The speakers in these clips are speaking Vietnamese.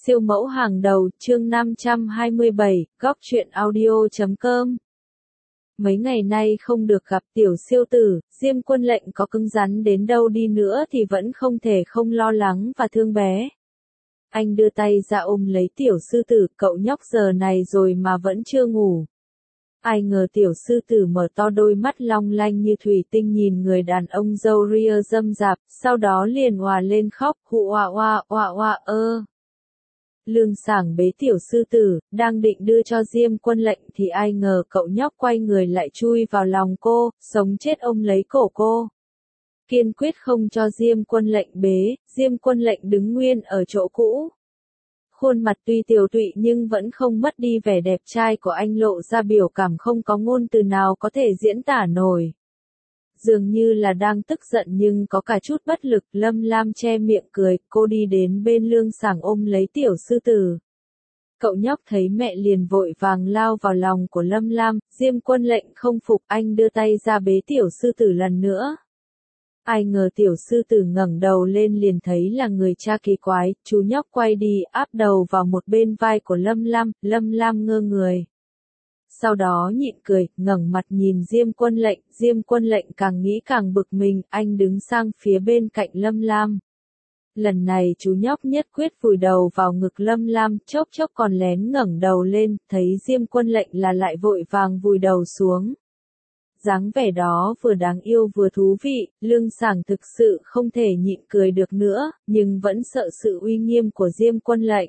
Siêu mẫu hàng đầu, chương 527, góc truyện audio.com. Mấy ngày nay không được gặp tiểu siêu tử, Diêm Quân Lệnh có cứng rắn đến đâu đi nữa thì vẫn không thể không lo lắng và thương bé. Anh đưa tay ra ôm lấy tiểu sư tử, cậu nhóc giờ này rồi mà vẫn chưa ngủ. Ai ngờ tiểu sư tử mở to đôi mắt long lanh như thủy tinh nhìn người đàn ông râu ria râm rạp, sau đó liền òa lên khóc, hụ oa oa oa oa ơ. Lương Sảng bế tiểu sư tử, đang định đưa cho Diêm Quân Lệnh thì ai ngờ cậu nhóc quay người lại chui vào lòng cô, sống chết ôm lấy cổ cô. Kiên quyết không cho Diêm Quân Lệnh bế, Diêm Quân Lệnh đứng nguyên ở chỗ cũ. Khuôn mặt tuy tiều tụy nhưng vẫn không mất đi vẻ đẹp trai của anh, lộ ra biểu cảm không có ngôn từ nào có thể diễn tả nổi. Dường như là đang tức giận nhưng có cả chút bất lực, Lâm Lam che miệng cười, cô đi đến bên Lương Sảng ôm lấy tiểu sư tử. Cậu nhóc thấy mẹ liền vội vàng lao vào lòng của Lâm Lam, Diêm Quân Lệnh không phục, anh đưa tay ra bế tiểu sư tử lần nữa. Ai ngờ tiểu sư tử ngẩng đầu lên liền thấy là người cha kỳ quái, chú nhóc quay đi áp đầu vào một bên vai của Lâm Lam ngơ người. Sau đó nhịn cười, ngẩng mặt nhìn Diêm Quân Lệnh càng nghĩ càng bực mình, anh đứng sang phía bên cạnh Lâm Lam. Lần này chú nhóc nhất quyết vùi đầu vào ngực Lâm Lam, chốc chốc còn lén ngẩng đầu lên, thấy Diêm Quân Lệnh là lại vội vàng vùi đầu xuống. Dáng vẻ đó vừa đáng yêu vừa thú vị, Lương Sảng thực sự không thể nhịn cười được nữa, nhưng vẫn sợ sự uy nghiêm của Diêm Quân Lệnh.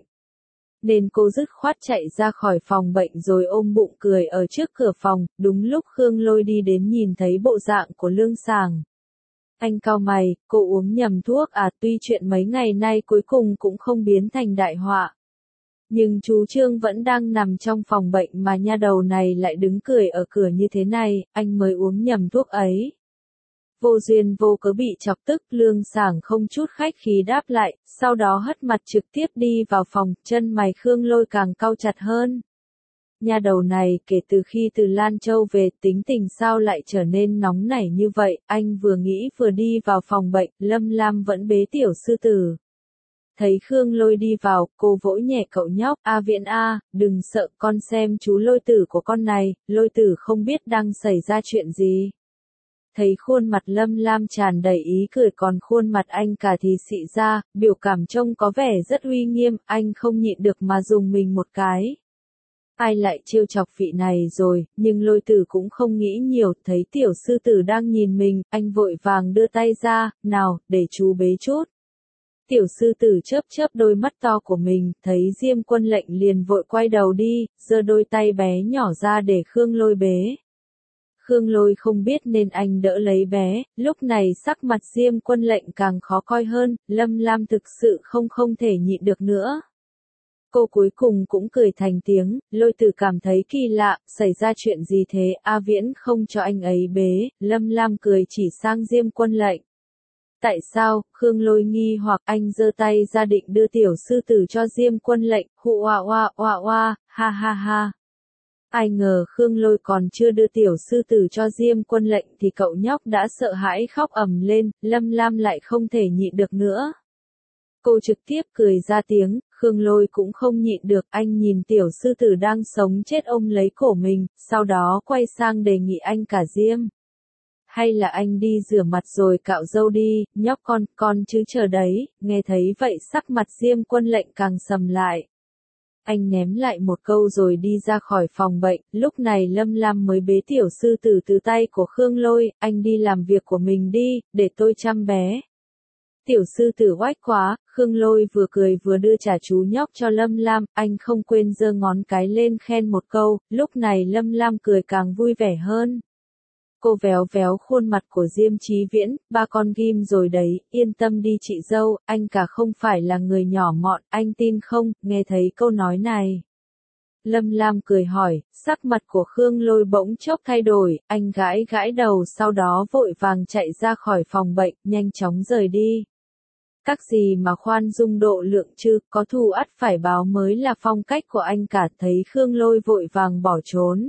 Nên cô dứt khoát chạy ra khỏi phòng bệnh rồi ôm bụng cười ở trước cửa phòng, đúng lúc Khương Lôi đi đến nhìn thấy bộ dạng của Lương Sảng. Anh cau mày, cô uống nhầm thuốc à, tuy chuyện mấy ngày nay cuối cùng cũng không biến thành đại họa. Nhưng chú Trương vẫn đang nằm trong phòng bệnh mà nha đầu này lại đứng cười ở cửa như thế này, anh mới uống nhầm thuốc ấy. Vô duyên vô cớ bị chọc tức, Lương Sảng không chút khách khí đáp lại, sau đó hất mặt trực tiếp đi vào phòng, chân mày Khương Lôi càng cau chặt hơn. Nha đầu này kể từ khi từ Lan Châu về tính tình sao lại trở nên nóng nảy như vậy, anh vừa nghĩ vừa đi vào phòng bệnh, Lâm Lam vẫn bế tiểu sư tử. Thấy Khương Lôi đi vào, cô vỗ nhẹ cậu nhóc, A Viễn A, đừng sợ, con xem chú Lôi tử của con này, Lôi tử không biết đang xảy ra chuyện gì. Thấy khuôn mặt Lâm Lam tràn đầy ý cười còn khuôn mặt anh cả thì xị ra, biểu cảm trông có vẻ rất uy nghiêm, anh không nhịn được mà dùng mình một cái. Ai lại trêu chọc vị này rồi, nhưng Lôi tử cũng không nghĩ nhiều, thấy tiểu sư tử đang nhìn mình, anh vội vàng đưa tay ra, nào, để chú bế chút. Tiểu sư tử chớp chớp đôi mắt to của mình, thấy Diêm Quân Lệnh liền vội quay đầu đi, giơ đôi tay bé nhỏ ra để Khương Lôi bế. Khương Lôi không biết nên anh đỡ lấy bé, lúc này sắc mặt Diêm Quân Lệnh càng khó coi hơn, Lâm Lam thực sự không thể nhịn được nữa. Cô cuối cùng cũng cười thành tiếng, Lôi tử cảm thấy kỳ lạ, xảy ra chuyện gì thế, A Viễn không cho anh ấy bế, Lâm Lam cười chỉ sang Diêm Quân Lệnh. Tại sao, Khương Lôi nghi hoặc anh giơ tay ra định đưa tiểu sư tử cho Diêm Quân Lệnh, hụ oa oa oa oa, ha ha ha. Ai ngờ Khương Lôi còn chưa đưa tiểu sư tử cho Diêm Quân Lệnh thì cậu nhóc đã sợ hãi khóc ầm lên, Lâm Lam lại không thể nhịn được nữa. Cô trực tiếp cười ra tiếng, Khương Lôi cũng không nhịn được, anh nhìn tiểu sư tử đang sống chết ôm lấy cổ mình, sau đó quay sang đề nghị anh cả Diêm. Hay là anh đi rửa mặt rồi cạo râu đi, nhóc con chứ chờ đấy, nghe thấy vậy sắc mặt Diêm Quân Lệnh càng sầm lại. Anh ném lại một câu rồi đi ra khỏi phòng bệnh, lúc này Lâm Lam mới bế tiểu sư tử từ tay của Khương Lôi, anh đi làm việc của mình đi, để tôi chăm bé. Tiểu sư tử oách quá, Khương Lôi vừa cười vừa đưa trả chú nhóc cho Lâm Lam, anh không quên giơ ngón cái lên khen một câu, lúc này Lâm Lam cười càng vui vẻ hơn. Cô véo véo khuôn mặt của Diêm Chí Viễn, ba con ghim rồi đấy, yên tâm đi chị dâu, anh cả không phải là người nhỏ mọn, anh tin không, nghe thấy câu nói này. Lâm Lam cười hỏi, sắc mặt của Khương Lôi bỗng chốc thay đổi, anh gãi gãi đầu sau đó vội vàng chạy ra khỏi phòng bệnh, nhanh chóng rời đi. Các gì mà khoan dung độ lượng chứ, có thù ắt phải báo mới là phong cách của anh cả, thấy Khương Lôi vội vàng bỏ trốn.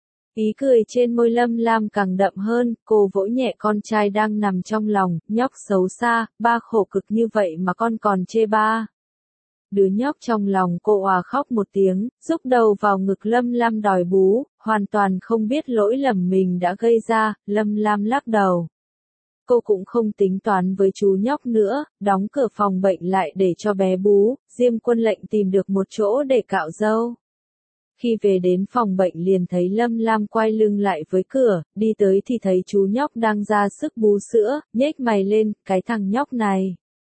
Ý cười trên môi Lâm Lam càng đậm hơn, cô vỗ nhẹ con trai đang nằm trong lòng, nhóc xấu xa, ba khổ cực như vậy mà con còn chê ba. Đứa nhóc trong lòng cô òa khóc một tiếng, rúc đầu vào ngực Lâm Lam đòi bú, hoàn toàn không biết lỗi lầm mình đã gây ra, Lâm Lam lắc đầu. Cô cũng không tính toán với chú nhóc nữa, đóng cửa phòng bệnh lại để cho bé bú, Diêm Quân Lệnh tìm được một chỗ để cạo râu. Khi về đến phòng bệnh liền thấy Lâm Lam quay lưng lại với cửa, đi tới thì thấy chú nhóc đang ra sức bú sữa, nhếch mày lên, cái thằng nhóc này.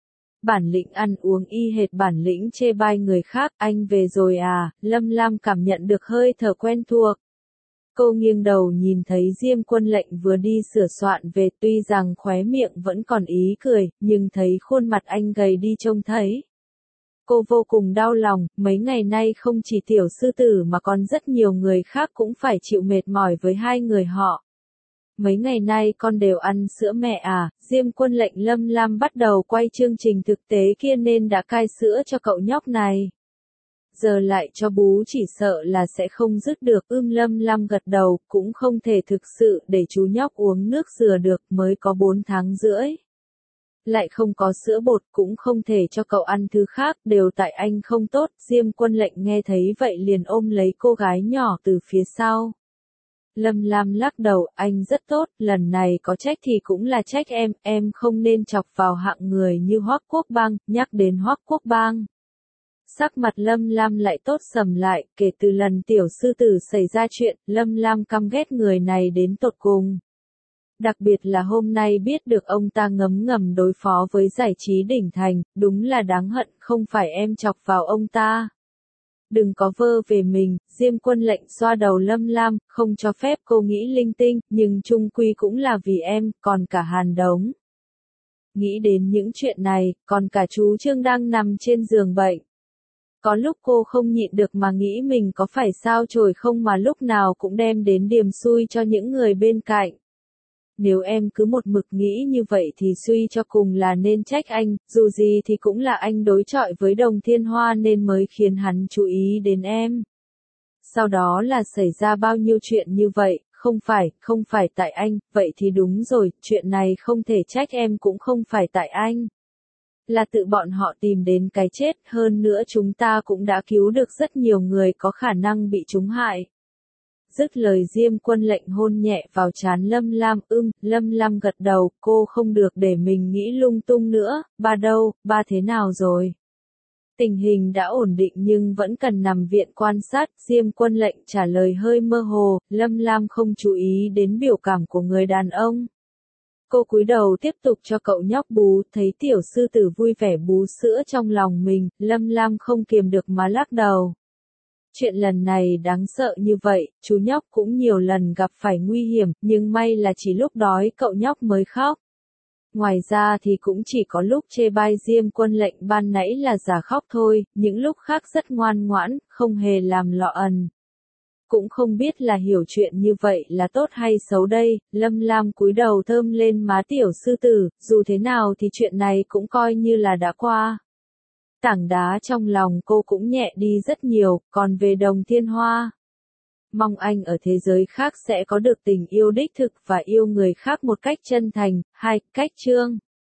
Bản lĩnh ăn uống y hệt bản lĩnh chê bai người khác, anh về rồi à, Lâm Lam cảm nhận được hơi thở quen thuộc. Cô nghiêng đầu nhìn thấy Diêm Quân Lệnh vừa đi sửa soạn về, tuy rằng khóe miệng vẫn còn ý cười, nhưng thấy khuôn mặt anh gầy đi trông thấy. Cô vô cùng đau lòng, mấy ngày nay không chỉ tiểu sư tử mà còn rất nhiều người khác cũng phải chịu mệt mỏi với hai người họ. Mấy ngày nay con đều ăn sữa mẹ à, Diêm Quân Lệnh Lâm Lam bắt đầu quay chương trình thực tế kia nên đã cai sữa cho cậu nhóc này. Giờ lại cho bú chỉ sợ là sẽ không dứt được, Lâm Lam gật đầu, cũng không thể thực sự để chú nhóc uống nước dừa được, mới có 4 tháng rưỡi. Lại không có sữa bột, cũng không thể cho cậu ăn thứ khác, đều tại anh không tốt, Diêm Quân Lệnh nghe thấy vậy liền ôm lấy cô gái nhỏ từ phía sau. Lâm Lam lắc đầu, anh rất tốt, lần này có trách thì cũng là trách em không nên chọc vào hạng người như Hoắc Quốc Bang, nhắc đến Hoắc Quốc Bang. Sắc mặt Lâm Lam lại tốt sầm lại, kể từ lần tiểu sư tử xảy ra chuyện, Lâm Lam căm ghét người này đến tột cùng. Đặc biệt là hôm nay biết được ông ta ngấm ngầm đối phó với giải trí đỉnh thành, đúng là đáng hận, không phải em chọc vào ông ta. Đừng có vơ về mình, Diêm Quân Lệnh xoa đầu Lâm Lam, không cho phép cô nghĩ linh tinh, nhưng chung quy cũng là vì em, còn cả Hàn Đống. Nghĩ đến những chuyện này, còn cả chú Trương đang nằm trên giường bệnh. Có lúc cô không nhịn được mà nghĩ mình có phải sao chổi không mà lúc nào cũng đem đến điềm xui cho những người bên cạnh. Nếu em cứ một mực nghĩ như vậy thì suy cho cùng là nên trách anh, dù gì thì cũng là anh đối chọi với Đồng Thiên Hoa nên mới khiến hắn chú ý đến em. Sau đó là xảy ra bao nhiêu chuyện như vậy, không phải tại anh, vậy thì đúng rồi, chuyện này không thể trách em cũng không phải tại anh. Là tự bọn họ tìm đến cái chết, hơn nữa chúng ta cũng đã cứu được rất nhiều người có khả năng bị chúng hại. Dứt lời Diêm Quân Lệnh hôn nhẹ vào trán Lâm Lam, Lâm Lam gật đầu, cô không được để mình nghĩ lung tung nữa, ba đâu, ba thế nào rồi? Tình hình đã ổn định nhưng vẫn cần nằm viện quan sát, Diêm Quân Lệnh trả lời hơi mơ hồ, Lâm Lam không chú ý đến biểu cảm của người đàn ông. Cô cúi đầu tiếp tục cho cậu nhóc bú, thấy tiểu sư tử vui vẻ bú sữa trong lòng mình, Lâm Lam không kiềm được mà lắc đầu. Chuyện lần này đáng sợ như vậy, chú nhóc cũng nhiều lần gặp phải nguy hiểm, nhưng may là chỉ lúc đói cậu nhóc mới khóc. Ngoài ra thì cũng chỉ có lúc chê bai Diêm Quân Lệnh ban nãy là giả khóc thôi, những lúc khác rất ngoan ngoãn, không hề làm lọ ẩn. Cũng không biết là hiểu chuyện như vậy là tốt hay xấu đây, Lâm Lam cúi đầu thơm lên má tiểu sư tử, dù thế nào thì chuyện này cũng coi như là đã qua. Tảng đá trong lòng cô cũng nhẹ đi rất nhiều, còn về Đồng Thiên Hoa. Mong anh ở thế giới khác sẽ có được tình yêu đích thực và yêu người khác một cách chân thành. 2. Cách chương